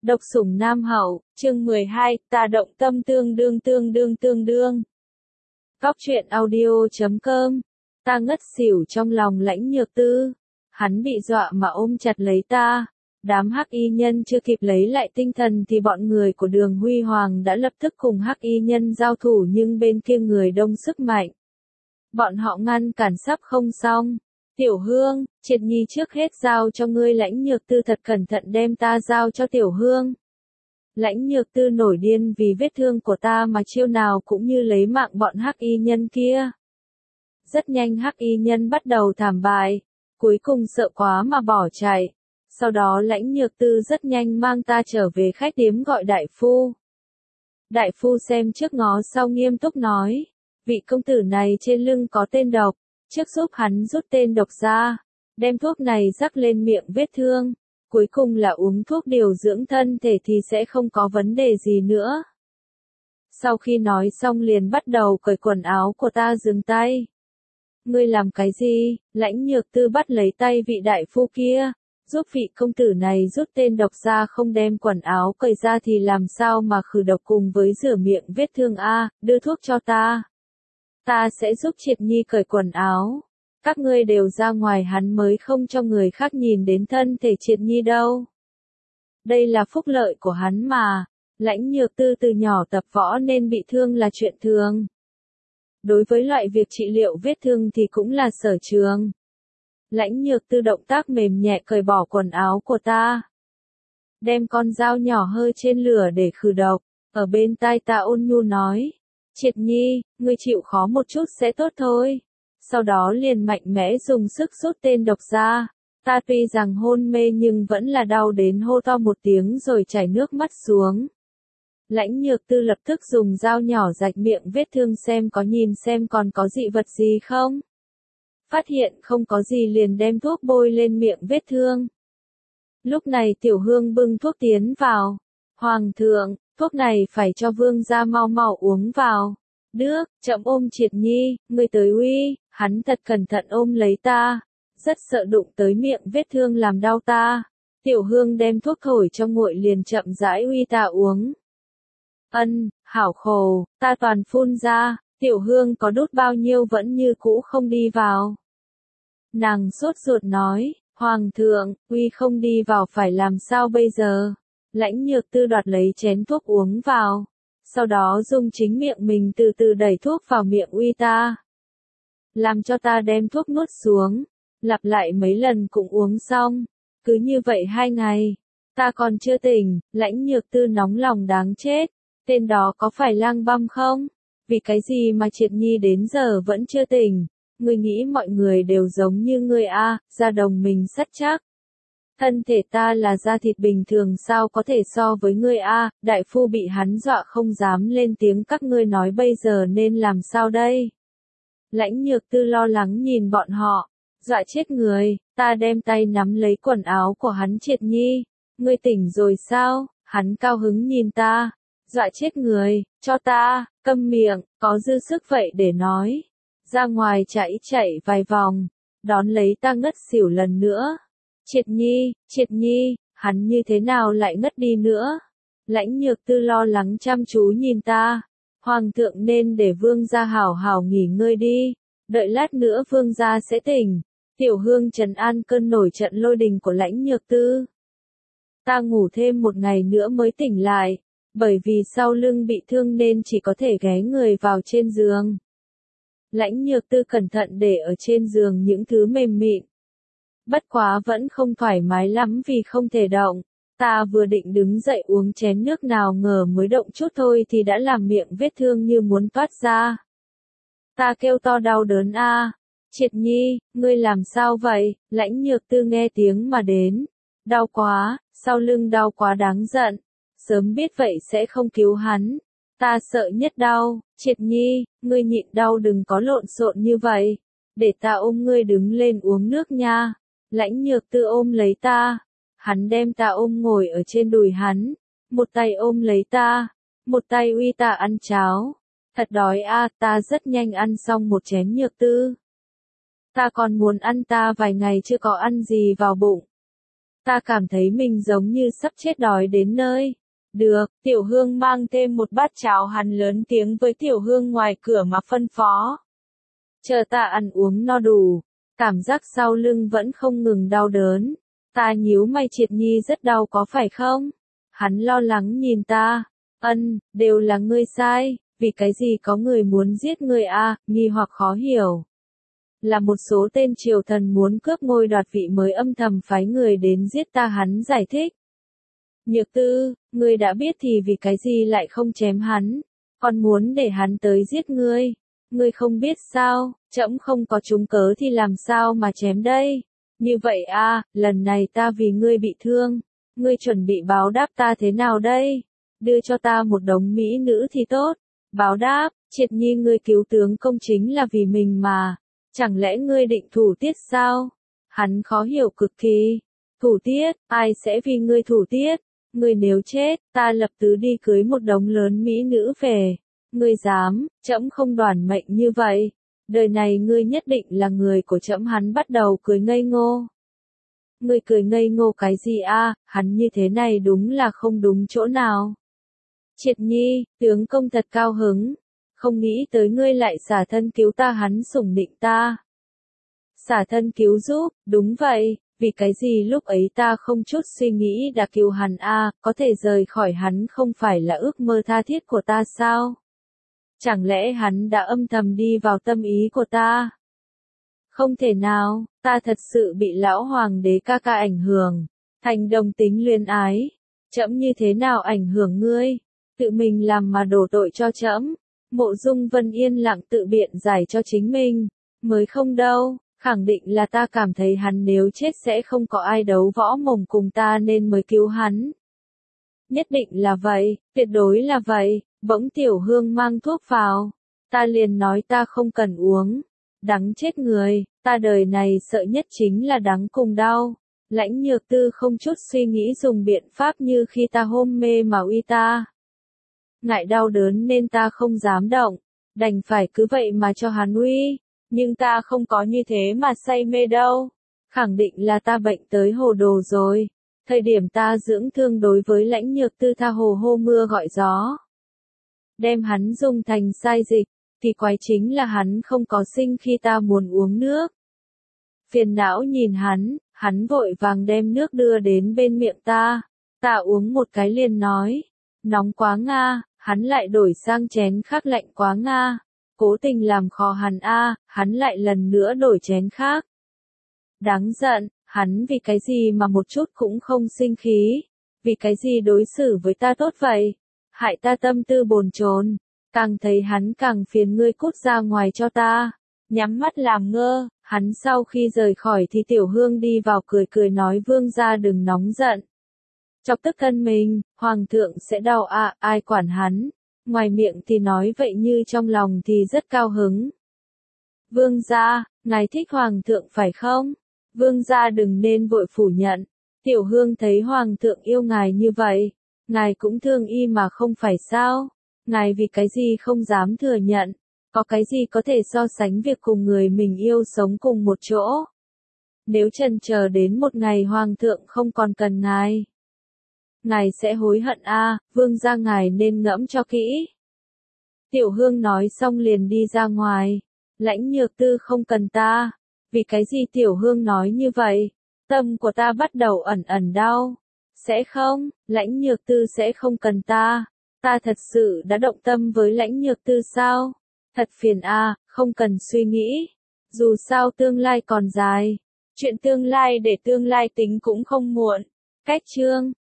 Độc sủng Nam Hậu, chương 12, ta động tâm tương đương. Góc truyện audio.com. Ta ngất xỉu trong lòng Lãnh Nhược Tư. Hắn bị dọa mà ôm chặt lấy ta. Đám hắc y nhân chưa kịp lấy lại tinh thần thì bọn người của Đường Huy Hoàng đã lập tức cùng hắc y nhân giao thủ, nhưng bên kia người đông sức mạnh. Bọn họ ngăn cản sắp không xong. Tiểu Hương, Triệt Nhi trước hết giao cho ngươi. Lãnh Nhược Tư thật cẩn thận đem ta giao cho Tiểu Hương. Lãnh Nhược Tư nổi điên vì vết thương của ta mà chiêu nào cũng như lấy mạng bọn hắc y nhân kia. Rất nhanh hắc y nhân bắt đầu thảm bại, cuối cùng sợ quá mà bỏ chạy. Sau đó Lãnh Nhược Tư rất nhanh mang ta trở về khách điếm gọi đại phu. Đại phu xem trước ngó sau nghiêm túc nói, vị công tử này trên lưng có tên độc, trước giúp hắn rút tên độc ra, đem thuốc này rắc lên miệng vết thương, cuối cùng là uống thuốc điều dưỡng thân thể thì sẽ không có vấn đề gì nữa. Sau khi nói xong liền bắt đầu cởi quần áo của ta, dừng tay. Ngươi làm cái gì? Lãnh Nhược Tư bắt lấy tay vị đại phu kia, giúp vị công tử này rút tên độc ra, không đem quần áo cởi ra thì làm sao mà khử độc cùng với rửa miệng vết thương a, đưa thuốc cho ta. Ta sẽ giúp Triệt Nhi cởi quần áo. Các ngươi đều ra ngoài, hắn mới không cho người khác nhìn đến thân thể Triệt Nhi đâu. Đây là phúc lợi của hắn mà. Lãnh Nhược Tư từ nhỏ tập võ nên bị thương là chuyện thường. Đối với loại việc trị liệu vết thương thì cũng là sở trường. Lãnh Nhược Tư động tác mềm nhẹ cởi bỏ quần áo của ta. Đem con dao nhỏ hơi trên lửa để khử độc. Ở bên tai ta ôn nhu nói, Triệt Nhi, ngươi chịu khó một chút sẽ tốt thôi. Sau đó liền mạnh mẽ dùng sức rút tên độc ra. Ta tuy rằng hôn mê nhưng vẫn là đau đến hô to một tiếng rồi chảy nước mắt xuống. Lãnh Nhược Tư lập tức dùng dao nhỏ rạch miệng vết thương nhìn xem còn có dị vật gì không. Phát hiện không có gì liền đem thuốc bôi lên miệng vết thương. Lúc này Tiểu Hương bưng thuốc tiến vào. Hoàng thượng, thuốc này phải cho vương gia mau mau uống vào. Đước, chậm ôm Triệt Nhi, ngươi tới uy. Hắn thật cẩn thận ôm lấy ta, rất sợ đụng tới miệng vết thương làm đau ta. Tiểu Hương đem thuốc thổi trong nguội liền chậm rãi uy ta uống. Hảo khổ, ta toàn phun ra, Tiểu Hương có đút bao nhiêu vẫn như cũ không đi vào. Nàng sốt ruột nói, Hoàng thượng, uy không đi vào phải làm sao bây giờ? Lãnh Nhược Tư đoạt lấy chén thuốc uống vào, sau đó dùng chính miệng mình từ từ đẩy thuốc vào miệng uy ta. Làm cho ta đem thuốc nuốt xuống, lặp lại mấy lần cũng uống xong. Cứ như vậy 2 ngày, ta còn chưa tỉnh. Lãnh Nhược Tư nóng lòng đáng chết. Tên đó có phải lang băm không? Vì cái gì mà Triệt Nhi đến giờ vẫn chưa tỉnh? Ngươi nghĩ mọi người đều giống như ngươi a, da đồng mình sắt chắc. Thân thể ta là da thịt bình thường sao có thể so với ngươi a? Đại phu bị hắn dọa không dám lên tiếng. Các ngươi nói bây giờ nên làm sao đây? Lãnh Nhược Tư lo lắng nhìn bọn họ, dọa chết người. Ta đem tay nắm lấy quần áo của hắn. Triệt Nhi, ngươi tỉnh rồi sao? Hắn cao hứng nhìn ta, dọa chết người, cho ta, câm miệng, có dư sức vậy để nói. Ra ngoài chạy vài vòng, đón lấy ta ngất xỉu lần nữa. Triệt Nhi, hắn như thế nào lại ngất đi nữa? Lãnh Nhược Tư lo lắng chăm chú nhìn ta. Hoàng thượng nên để vương gia hảo hảo nghỉ ngơi đi, đợi lát nữa vương gia sẽ tỉnh. Tiểu Hương trấn an cơn nổi trận lôi đình của Lãnh Nhược Tư. Ta ngủ thêm 1 ngày nữa mới tỉnh lại, bởi vì sau lưng bị thương nên chỉ có thể ghé người vào trên giường. Lãnh Nhược Tư cẩn thận để ở trên giường những thứ mềm mịn. Bất quá vẫn không thoải mái lắm vì không thể động. Ta vừa định đứng dậy uống chén nước nào ngờ mới động chút thôi thì đã làm miệng vết thương như muốn toát ra. Ta kêu to đau đớn a. Triệt Nhi, ngươi làm sao vậy? Lãnh Nhược Tư nghe tiếng mà đến. Đau quá, sau lưng đau quá đáng giận. Sớm biết vậy sẽ không cứu hắn. Ta sợ nhất đau. Triệt Nhi, ngươi nhịn đau đừng có lộn xộn như vậy. Để ta ôm ngươi đứng lên uống nước nha. Lãnh Nhược Tư ôm lấy ta. Hắn đem ta ôm ngồi ở trên đùi hắn. Một tay ôm lấy ta, một tay uy ta ăn cháo. Thật đói a, ta rất nhanh ăn xong một chén Nhược Tư. Ta còn muốn ăn, ta vài ngày chưa có ăn gì vào bụng. Ta cảm thấy mình giống như sắp chết đói đến nơi. Được, Tiểu Hương mang thêm một bát cháo, hắn lớn tiếng với Tiểu Hương ngoài cửa mà phân phó. Chờ ta ăn uống no đủ, cảm giác sau lưng vẫn không ngừng đau đớn. Ta nhíu mày, Triệt Nhi rất đau có phải không? Hắn lo lắng nhìn ta. Đều là ngươi sai, vì cái gì có người muốn giết ngươi à, nghi hoặc khó hiểu. Là một số tên triều thần muốn cướp ngôi đoạt vị mới âm thầm phái người đến giết ta, hắn giải thích. Nhược Tư, ngươi đã biết thì vì cái gì lại không chém hắn, còn muốn để hắn tới giết ngươi. Ngươi không biết sao, trẫm không có chứng cớ thì làm sao mà chém đây. Như vậy à, lần này ta vì ngươi bị thương, ngươi chuẩn bị báo đáp ta thế nào đây? Đưa cho ta một đống mỹ nữ thì tốt. Báo đáp, Triệt Nhi, ngươi cứu tướng công chính là vì mình mà. Chẳng lẽ ngươi định thủ tiết sao? Hắn khó hiểu cực kỳ. Thủ tiết, ai sẽ vì ngươi thủ tiết? Ngươi nếu chết, ta lập tức đi cưới một đống lớn mỹ nữ về. Ngươi dám, trẫm không đoản mệnh như vậy. Đời này ngươi nhất định là người của trẫm. Hắn bắt đầu cười ngây ngô. Ngươi cười ngây ngô cái gì a? Hắn như thế này đúng là không đúng chỗ nào. Triệt Nhi, tướng công thật cao hứng. Không nghĩ tới ngươi lại xả thân cứu ta, hắn sủng nịnh ta. Xả thân cứu giúp, đúng vậy, vì cái gì lúc ấy ta không chút suy nghĩ đã cứu hắn a, có thể rời khỏi hắn không phải là ước mơ tha thiết của ta sao? Chẳng lẽ hắn đã âm thầm đi vào tâm ý của ta? Không thể nào, ta thật sự bị lão hoàng đế ca ca ảnh hưởng, thành đồng tính luyến ái. Trẫm như thế nào ảnh hưởng ngươi? Tự mình làm mà đổ tội cho trẫm. Mộ Dung Vân yên lặng tự biện giải cho chính mình. Mới không đâu, khẳng định là ta cảm thấy hắn nếu chết sẽ không có ai đấu võ mồm cùng ta nên mới cứu hắn. Nhất định là vậy, tuyệt đối là vậy. Bỗng Tiểu Hương mang thuốc vào. Ta liền nói ta không cần uống. Đắng chết người, ta đời này sợ nhất chính là đắng cùng đau. Lãnh Nhược Tư không chút suy nghĩ dùng biện pháp như khi ta hôn mê mà uy ta. Ngại đau đớn nên ta không dám động, đành phải cứ vậy mà cho hắn uy. Nhưng ta không có như thế mà say mê đâu. Khẳng định là ta bệnh tới hồ đồ rồi. Thời điểm ta dưỡng thương đối với Lãnh Nhược Tư tha hồ hô mưa gọi gió. Đem hắn dùng thành sai dịch, thì quái chính là hắn không có sinh khi ta muốn uống nước. Phiền não nhìn hắn vội vàng đem nước đưa đến bên miệng ta. Ta uống một cái liền nói, nóng quá nga, hắn lại đổi sang chén khác, lạnh quá nga. Cố tình làm khó hắn hắn lại lần nữa đổi chén khác. Đáng giận, hắn vì cái gì mà một chút cũng không sinh khí, vì cái gì đối xử với ta tốt vậy, hại ta tâm tư bồn chồn, càng thấy hắn càng phiền, ngươi cút ra ngoài cho ta. Nhắm mắt làm ngơ, hắn sau khi rời khỏi thì Tiểu Hương đi vào cười cười nói, vương gia đừng nóng giận. Chọc tức thân mình, hoàng thượng sẽ đau ai quản hắn. Ngoài miệng thì nói vậy như trong lòng thì rất cao hứng. Vương gia, ngài thích hoàng thượng phải không? Vương gia đừng nên vội phủ nhận. Tiểu Hương thấy hoàng thượng yêu ngài như vậy, ngài cũng thương y mà không phải sao? Ngài vì cái gì không dám thừa nhận? Có cái gì có thể so sánh việc cùng người mình yêu sống cùng một chỗ? Nếu chần chờ đến một ngày hoàng thượng không còn cần ngài, ngài sẽ hối hận vương gia ngài nên ngẫm cho kỹ. Tiểu Hương nói xong liền đi ra ngoài. Lãnh Nhược Tư không cần ta. Vì cái gì Tiểu Hương nói như vậy? Tâm của ta bắt đầu ẩn ẩn đau. Sẽ không, Lãnh Nhược Tư sẽ không cần ta. Ta thật sự đã động tâm với Lãnh Nhược Tư sao? Thật phiền không cần suy nghĩ. Dù sao tương lai còn dài. Chuyện tương lai để tương lai tính cũng không muộn. Cách chương